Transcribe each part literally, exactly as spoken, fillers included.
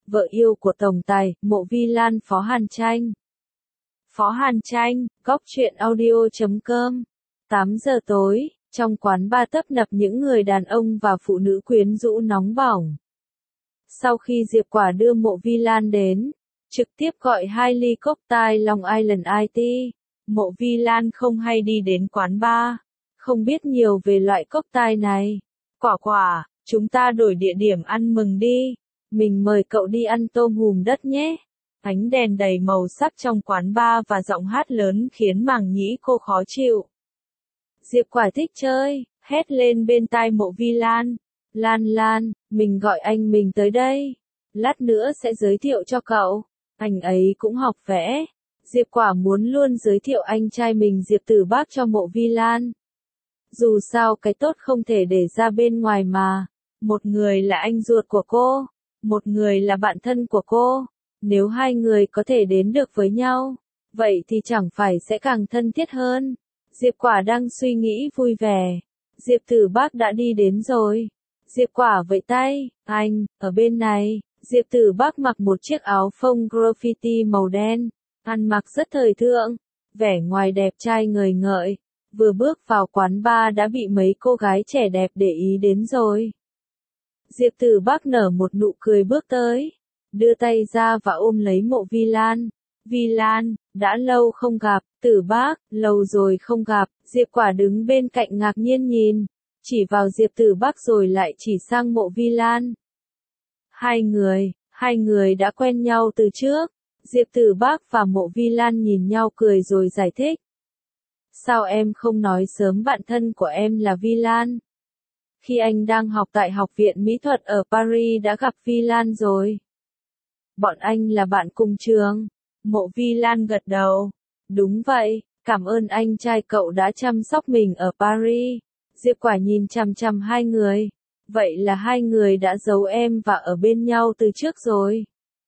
vợ yêu của tổng tài, Mộ Vi Lan Phó Hàn Tranh. Phó Hàn Tranh, góc truyện audio chấm com. tám giờ tối, trong quán bar tấp nập những người đàn ông và phụ nữ quyến rũ nóng bỏng. Sau khi Diệp Quả đưa Mộ Vi Lan đến, trực tiếp gọi hai ly cocktail Long Island Iced, Mộ Vi Lan không hay đi đến quán bar, không biết nhiều về loại cocktail này. Quả Quả, chúng ta đổi địa điểm ăn mừng đi, mình mời cậu đi ăn tôm hùm đất nhé. Ánh đèn đầy màu sắc trong quán bar và giọng hát lớn khiến màng nhĩ cô khó chịu. Diệp Quả thích chơi, hét lên bên tai Mộ Vi Lan. Lan Lan, mình gọi anh mình tới đây. Lát nữa sẽ giới thiệu cho cậu. Anh ấy cũng học vẽ. Diệp Quả muốn luôn giới thiệu anh trai mình Diệp Tử Bác cho Mộ Vi Lan. Dù sao cái tốt không thể để ra bên ngoài mà. Một người là anh ruột của cô, một người là bạn thân của cô. Nếu hai người có thể đến được với nhau, vậy thì chẳng phải sẽ càng thân thiết hơn. Diệp Quả đang suy nghĩ vui vẻ. Diệp Tử Bác đã đi đến rồi. Diệp Quả vẫy tay, anh, ở bên này. Diệp Tử Bác mặc một chiếc áo phông graffiti màu đen, ăn mặc rất thời thượng, vẻ ngoài đẹp trai ngời ngợi. Vừa bước vào quán bar đã bị mấy cô gái trẻ đẹp để ý đến rồi. Diệp Tử Bác nở một nụ cười bước tới, đưa tay ra và ôm lấy Mộ Vi Lan. Vi Lan, đã lâu không gặp. Tử Bác, lâu rồi không gặp. Diệp Quả đứng bên cạnh ngạc nhiên nhìn, chỉ vào Diệp Tử Bác rồi lại chỉ sang Mộ Vi Lan. Hai người, hai người đã quen nhau từ trước. Diệp Tử Bác và Mộ Vi Lan nhìn nhau cười rồi giải thích. Sao em không nói sớm bạn thân của em là Vi Lan? Khi anh đang học tại Học viện Mỹ thuật ở Paris đã gặp Vi Lan rồi. Bọn anh là bạn cùng trường. Mộ Vi Lan gật đầu. Đúng vậy, cảm ơn anh trai cậu đã chăm sóc mình ở Paris. Diệp Quả nhìn chằm chằm hai người. Vậy là hai người đã giấu em và ở bên nhau từ trước rồi.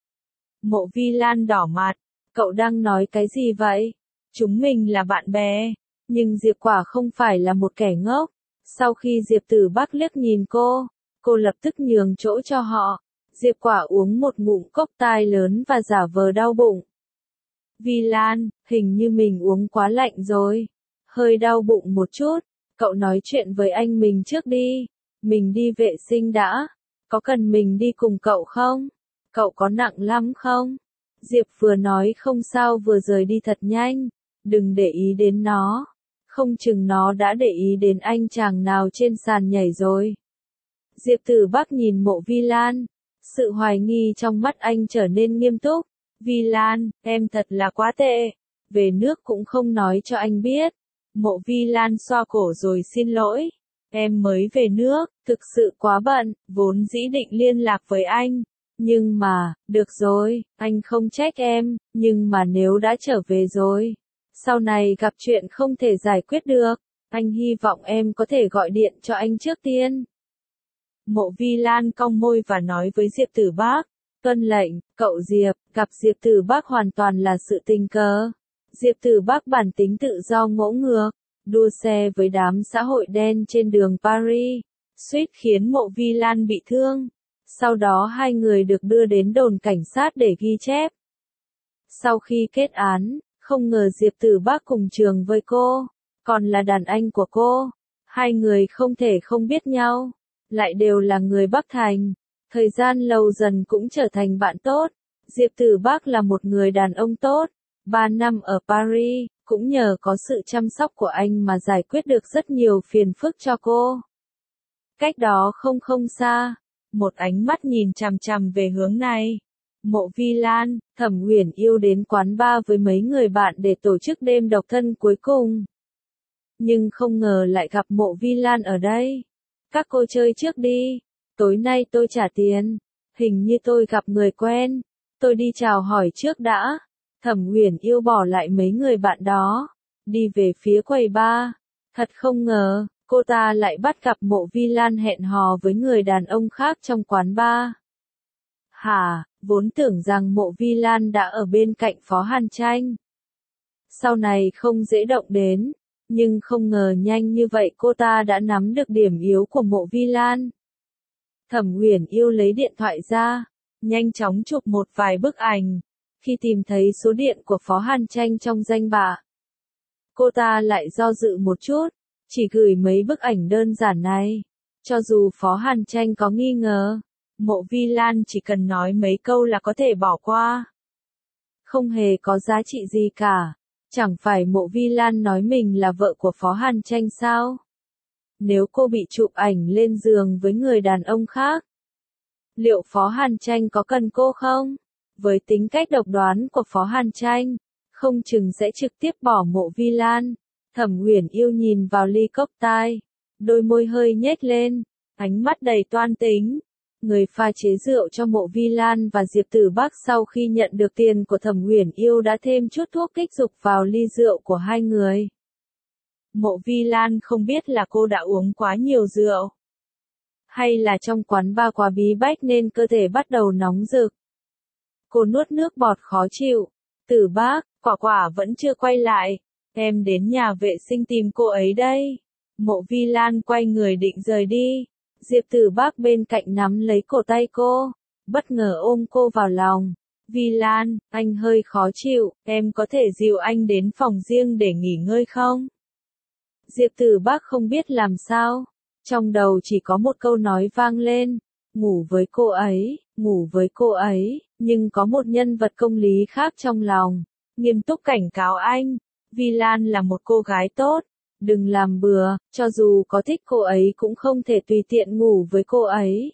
Mộ Vi Lan đỏ mặt. Cậu đang nói cái gì vậy? Chúng mình là bạn bè. Nhưng Diệp Quả không phải là một kẻ ngốc. Sau khi Diệp Tử Bác liếc nhìn cô, cô lập tức nhường chỗ cho họ. Diệp Quả uống một ngụm cocktail lớn và giả vờ đau bụng. Vi Lan, hình như mình uống quá lạnh rồi. Hơi đau bụng một chút. Cậu nói chuyện với anh mình trước đi. Mình đi vệ sinh đã. Có cần mình đi cùng cậu không? Cậu có nặng lắm không? Diệp vừa nói không sao vừa rời đi thật nhanh. Đừng để ý đến nó. Không chừng nó đã để ý đến anh chàng nào trên sàn nhảy rồi. Diệp Tử Bác nhìn Mộ Vi Lan. Sự hoài nghi trong mắt anh trở nên nghiêm túc. Vi Lan, em thật là quá tệ. Về nước cũng không nói cho anh biết. Mộ Vi Lan xoa cổ rồi xin lỗi. Em mới về nước, thực sự quá bận, vốn dĩ định liên lạc với anh. Nhưng mà, được rồi, anh không trách em, nhưng mà nếu đã trở về rồi, sau này gặp chuyện không thể giải quyết được, anh hy vọng em có thể gọi điện cho anh trước tiên. Mộ Vi Lan cong môi và nói với Diệp Tử Bác. Tuân lệnh, cậu Diệp, gặp Diệp Tử Bác hoàn toàn là sự tình cờ. Diệp Tử Bác bản tính tự do ngỗ ngược, đua xe với đám xã hội đen trên đường Paris, suýt khiến Mộ Vi Lan bị thương. Sau đó hai người được đưa đến đồn cảnh sát để ghi chép. Sau khi kết án, không ngờ Diệp Tử Bác cùng trường với cô, còn là đàn anh của cô. Hai người không thể không biết nhau, lại đều là người Bắc Thành. Thời gian lâu dần cũng trở thành bạn tốt. Diệp Tử Bác là một người đàn ông tốt. Ba năm ở Paris, cũng nhờ có sự chăm sóc của anh mà giải quyết được rất nhiều phiền phức cho cô. Cách đó không không xa, một ánh mắt nhìn chằm chằm về hướng này. Mộ Vi Lan, Thẩm Uyển Yêu đến quán bar với mấy người bạn để tổ chức đêm độc thân cuối cùng. Nhưng không ngờ lại gặp Mộ Vi Lan ở đây. Các cô chơi trước đi. Tối nay tôi trả tiền. Hình như tôi gặp người quen. Tôi đi chào hỏi trước đã. Thẩm Uyển Yêu bỏ lại mấy người bạn đó, đi về phía quầy bar. Thật không ngờ, cô ta lại bắt gặp Mộ Vi Lan hẹn hò với người đàn ông khác trong quán bar. Hả, vốn tưởng rằng Mộ Vi Lan đã ở bên cạnh Phó Hàn Tranh. Sau này không dễ động đến, nhưng không ngờ nhanh như vậy cô ta đã nắm được điểm yếu của Mộ Vi Lan. Thẩm Uyển Yêu lấy điện thoại ra, nhanh chóng chụp một vài bức ảnh. Khi tìm thấy số điện của Phó Hàn Tranh trong danh bạ, cô ta lại do dự một chút, chỉ gửi mấy bức ảnh đơn giản này. Cho dù Phó Hàn Tranh có nghi ngờ, Mộ Vi Lan chỉ cần nói mấy câu là có thể bỏ qua. Không hề có giá trị gì cả. Chẳng phải Mộ Vi Lan nói mình là vợ của Phó Hàn Tranh sao? Nếu cô bị chụp ảnh lên giường với người đàn ông khác, liệu Phó Hàn Tranh có cần cô không? Với tính cách độc đoán của Phó Hàn Tranh, không chừng sẽ trực tiếp bỏ Mộ Vi Lan. Thẩm Uyển Yêu nhìn vào ly cốc tai, đôi môi hơi nhếch lên, ánh mắt đầy toan tính. Người pha chế rượu cho Mộ Vi Lan và Diệp Tử Bác sau khi nhận được tiền của Thẩm Uyển Yêu đã thêm chút thuốc kích dục vào ly rượu của hai người. Mộ Vi Lan không biết là cô đã uống quá nhiều rượu, hay là trong quán bar quá bí bách nên cơ thể bắt đầu nóng rực. Cô nuốt nước bọt khó chịu. Tử Bác, Quả Quả vẫn chưa quay lại. Em đến nhà vệ sinh tìm cô ấy đây. Mộ Vi Lan quay người định rời đi. Diệp Tử Bác bên cạnh nắm lấy cổ tay cô, bất ngờ ôm cô vào lòng. Vi Lan, anh hơi khó chịu, em có thể dìu anh đến phòng riêng để nghỉ ngơi không? Diệp Tử Bác không biết làm sao. Trong đầu chỉ có một câu nói vang lên. Ngủ với cô ấy, ngủ với cô ấy, nhưng có một nhân vật công lý khác trong lòng. Nghiêm túc cảnh cáo anh. Vi Lan là một cô gái tốt. Đừng làm bừa, cho dù có thích cô ấy cũng không thể tùy tiện ngủ với cô ấy.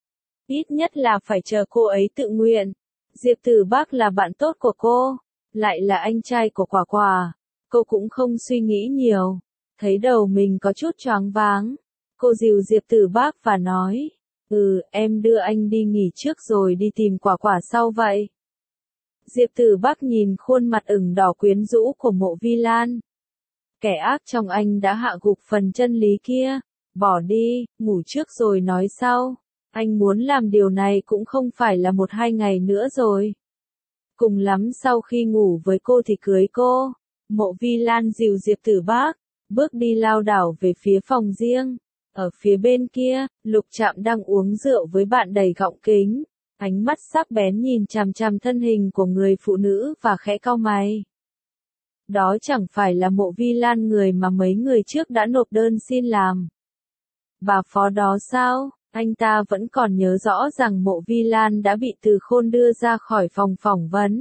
Ít nhất là phải chờ cô ấy tự nguyện. Diệp Tử Bác là bạn tốt của cô, lại là anh trai của Quả Quả. Cô cũng không suy nghĩ nhiều. Thấy đầu mình có chút choáng váng, cô dìu Diệp Tử Bác và nói, ừ, em đưa anh đi nghỉ trước rồi đi tìm Quả Quả sau vậy. Diệp Tử Bác nhìn khuôn mặt ửng đỏ quyến rũ của Mộ Vi Lan. Kẻ ác trong anh đã hạ gục phần chân lý kia. Bỏ đi, ngủ trước rồi nói sau. Anh muốn làm điều này cũng không phải là một hai ngày nữa rồi. Cùng lắm sau khi ngủ với cô thì cưới cô. Mộ Vi Lan dìu Diệp Tử Bác, bước đi lao đảo về phía phòng riêng. Ở phía bên kia, Lục Trạm đang uống rượu với bạn đầy gọng kính. Ánh mắt sắc bén nhìn chằm chằm thân hình của người phụ nữ và khẽ cau mày. Đó chẳng phải là Mộ Vi Lan người mà mấy người trước đã nộp đơn xin làm. Bà phó đó sao? Anh ta vẫn còn nhớ rõ rằng Mộ Vi Lan đã bị Từ Khôn đưa ra khỏi phòng phỏng vấn.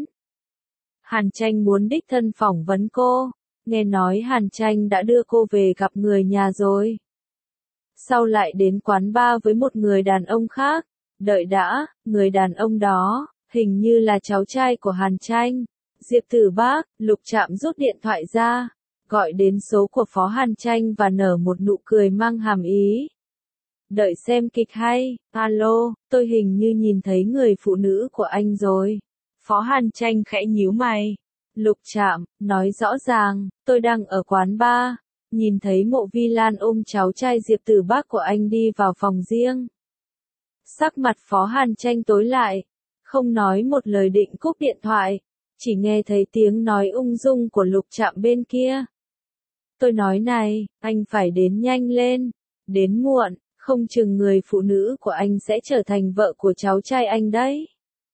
Hàn Tranh muốn đích thân phỏng vấn cô. Nghe nói Hàn Tranh đã đưa cô về gặp người nhà rồi. Sau lại đến quán bar với một người đàn ông khác. Đợi đã, người đàn ông đó, hình như là cháu trai của Hàn Tranh. Diệp Tử Bác, Lục Trạm rút điện thoại ra, gọi đến số của Phó Hàn Tranh và nở một nụ cười mang hàm ý. Đợi xem kịch hay, alo, tôi hình như nhìn thấy người phụ nữ của anh rồi. Phó Hàn Tranh khẽ nhíu mày. Lục Trạm, nói rõ ràng, tôi đang ở quán bar, nhìn thấy Mộ Vi Lan ôm cháu trai Diệp Tử Bác của anh đi vào phòng riêng. Sắc mặt Phó Hàn Tranh tối lại, không nói một lời định cúp điện thoại, chỉ nghe thấy tiếng nói ung dung của Lục Trạm bên kia. Tôi nói này, anh phải đến nhanh lên, đến muộn, không chừng người phụ nữ của anh sẽ trở thành vợ của cháu trai anh đấy.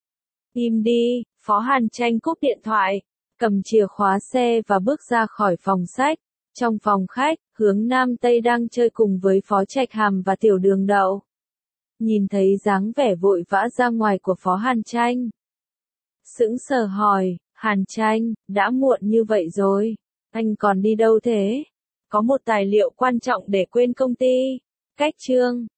Im đi, Phó Hàn Tranh cúp điện thoại, cầm chìa khóa xe và bước ra khỏi phòng sách. Trong phòng khách, Hướng Nam Tây đang chơi cùng với Phó Trạch Hàm và Tiểu Đường Đậu. Nhìn thấy dáng vẻ vội vã ra ngoài của Phó Hàn Tranh, sững sờ hỏi, Hàn Tranh, đã muộn như vậy rồi, anh còn đi đâu thế? Có một tài liệu quan trọng để quên công ty. Cách chương